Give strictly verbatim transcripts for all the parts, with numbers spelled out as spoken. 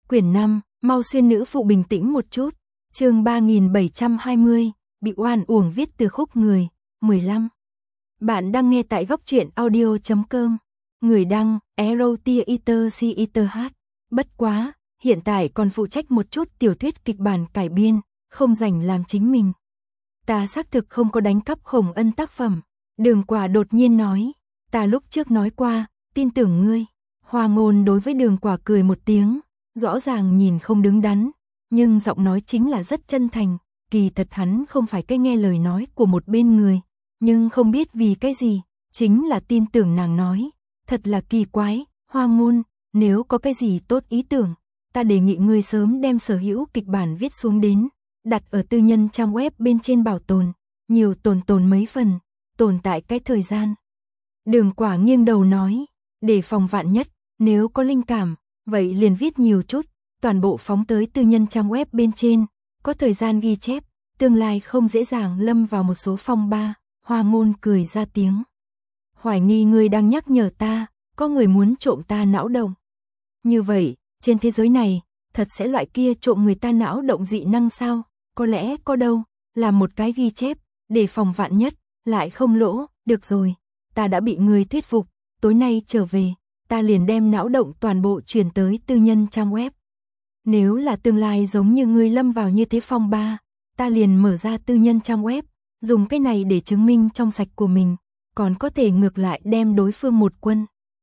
Quyển năm, mau xuyên nữ phụ bình tĩnh một chút. Chương ba nghìn bảy trăm hai mươi, bị oan uổng viết từ khúc người, mười lăm. Bạn đang nghe tại góc truyện audio chấm com. Người đăng, Erotiaiter. Bất quá, hiện tại còn phụ trách một chút tiểu thuyết kịch bản cải biên, không rảnh làm chính mình. Ta xác thực không có đánh cắp Khổng Ân tác phẩm. Đường Quả đột nhiên nói, ta lúc trước nói qua, tin tưởng ngươi. Hoa Ngôn đối với Đường Quả cười một tiếng, rõ ràng nhìn không đứng đắn, nhưng giọng nói chính là rất chân thành. Kỳ thật hắn không phải cái nghe lời nói của một bên người, nhưng không biết vì cái gì, chính là tin tưởng nàng nói. Thật là kỳ quái, Hoa Ngôn, nếu có cái gì tốt ý tưởng, ta đề nghị ngươi sớm đem sở hữu kịch bản viết xuống đến, đặt ở tư nhân trang web bên trên bảo tồn, nhiều tồn tồn mấy phần, tồn tại cái thời gian. Đường Quả nghiêng đầu nói, để phòng vạn nhất, nếu có linh cảm, vậy liền viết nhiều chút, toàn bộ phóng tới tư nhân trang web bên trên, có thời gian ghi chép, tương lai không dễ dàng lâm vào một số phong ba. Hoa Ngôn cười ra tiếng. Hoài nghi ngươi đang nhắc nhở ta, có người muốn trộm ta não động. Như vậy, trên thế giới này, thật sẽ loại kia trộm người ta não động dị năng sao? Có lẽ có đâu, làm một cái ghi chép, để phòng vạn nhất, lại không lỗ. Được rồi, ta đã bị ngươi thuyết phục, tối nay trở về, ta liền đem não động toàn bộ truyền tới tư nhân trang web. Nếu là tương lai giống như ngươi lâm vào như thế phong ba, ta liền mở ra tư nhân trang web, dùng cái này để chứng minh trong sạch của mình, còn có thể ngược lại đem đối phương một quân.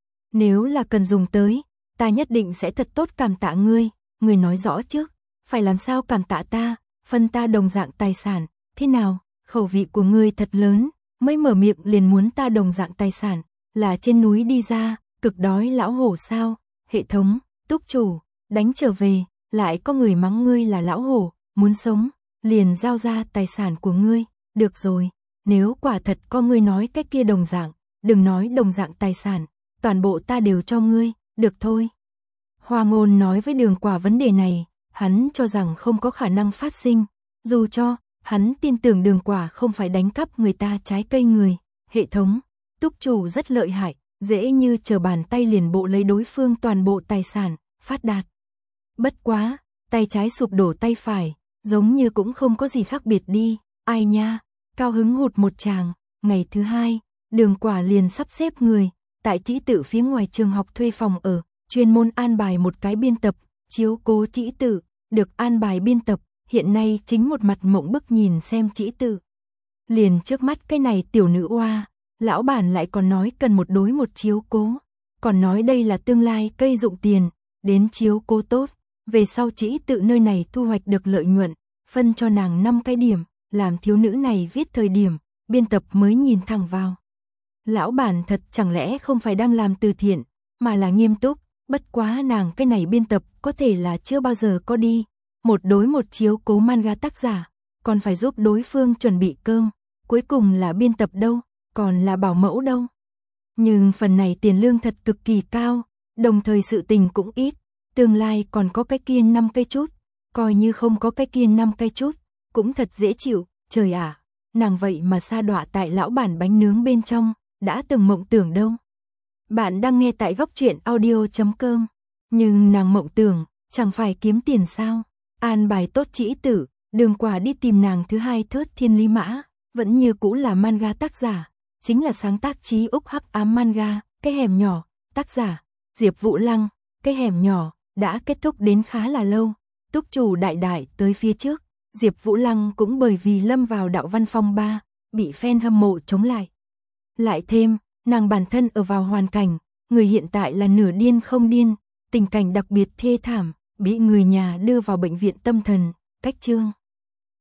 Nếu là cần dùng tới, ta nhất định sẽ thật tốt cảm tạ ngươi, ngươi nói rõ trước, phải làm sao cảm tạ ta, phân ta đồng dạng tài sản, thế nào, khẩu vị của ngươi thật lớn, mới mở miệng liền muốn ta đồng dạng tài sản, là trên núi đi ra, cực đói lão hổ sao, hệ thống, túc chủ, đánh trở về, lại có người mắng ngươi là lão hổ, muốn sống, liền giao ra tài sản của ngươi, được rồi, nếu quả thật có ngươi nói cái kia đồng dạng, đừng nói đồng dạng tài sản, toàn bộ ta đều cho ngươi, được thôi. Hoa Ngôn nói với Đường Quả vấn đề này, hắn cho rằng không có khả năng phát sinh, dù cho, hắn tin tưởng Đường Quả không phải đánh cắp người ta trái cây người, hệ thống, túc chủ rất lợi hại, dễ như trở bàn tay liền bộ lấy đối phương toàn bộ tài sản, phát đạt. Bất quá, tay trái sụp đổ tay phải, giống như cũng không có gì khác biệt đi, ai nha, cao hứng hụt một tràng. Ngày thứ hai, Đường Quả liền sắp xếp người, tại Trĩ Tự phía ngoài trường học thuê phòng ở, chuyên môn an bài một cái biên tập, chiếu cố Trĩ Tự, được an bài biên tập, hiện nay chính một mặt mộng bức nhìn xem Trĩ Tự. Liền trước mắt cái này tiểu nữ oa, lão bản lại còn nói cần một đối một chiếu cố, còn nói đây là tương lai cây dụng tiền, đến chiếu cố tốt, về sau Trĩ Tự nơi này thu hoạch được lợi nhuận, phân cho nàng năm cái điểm, làm thiếu nữ này viết thời điểm, biên tập mới nhìn thẳng vào. Lão bản thật chẳng lẽ không phải đang làm từ thiện, mà là nghiêm túc, bất quá nàng cái này biên tập có thể là chưa bao giờ có đi, một đối một chiếu cố manga tác giả, còn phải giúp đối phương chuẩn bị cơm, cuối cùng là biên tập đâu, còn là bảo mẫu đâu. Nhưng phần này tiền lương thật cực kỳ cao, đồng thời sự tình cũng ít, tương lai còn có cái kia năm cây chút, coi như không có cái kia năm cây chút, cũng thật dễ chịu, trời ạ, nàng vậy mà sa đọa tại lão bản bánh nướng bên trong, đã từng mộng tưởng đâu. Bạn đang nghe tại góc truyện audio chấm com, nhưng nàng mộng tưởng, chẳng phải kiếm tiền sao, an bài tốt Trĩ Tự, Đường Quả đi tìm nàng thứ hai Thớt Thiên Lý Mã, vẫn như cũ là manga tác giả, chính là sáng tác Chí Úc Hắc Ám manga, cái hẻm nhỏ, tác giả, Diệp Vũ Lăng, cái hẻm nhỏ, đã kết thúc đến khá là lâu, túc chủ đại đại tới phía trước, Diệp Vũ Lăng cũng bởi vì lâm vào đạo văn phong ba, bị fan hâm mộ chống lại. Lại thêm, nàng bản thân ở vào hoàn cảnh, người hiện tại là nửa điên không điên, tình cảnh đặc biệt thê thảm, bị người nhà đưa vào bệnh viện tâm thần, cách chương.